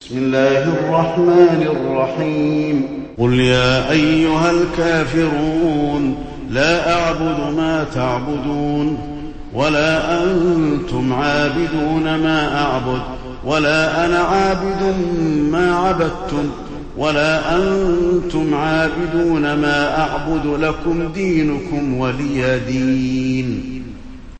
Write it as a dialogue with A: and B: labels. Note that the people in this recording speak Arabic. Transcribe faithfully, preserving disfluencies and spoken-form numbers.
A: بسم الله الرحمن الرحيم قل يا أيها الكافرون لا أعبد ما تعبدون ولا أنتم عابدون ما أعبد ولا أنا عابد ما عبدتم ولا أنتم عابدون ما أعبد لكم دينكم ولي دين.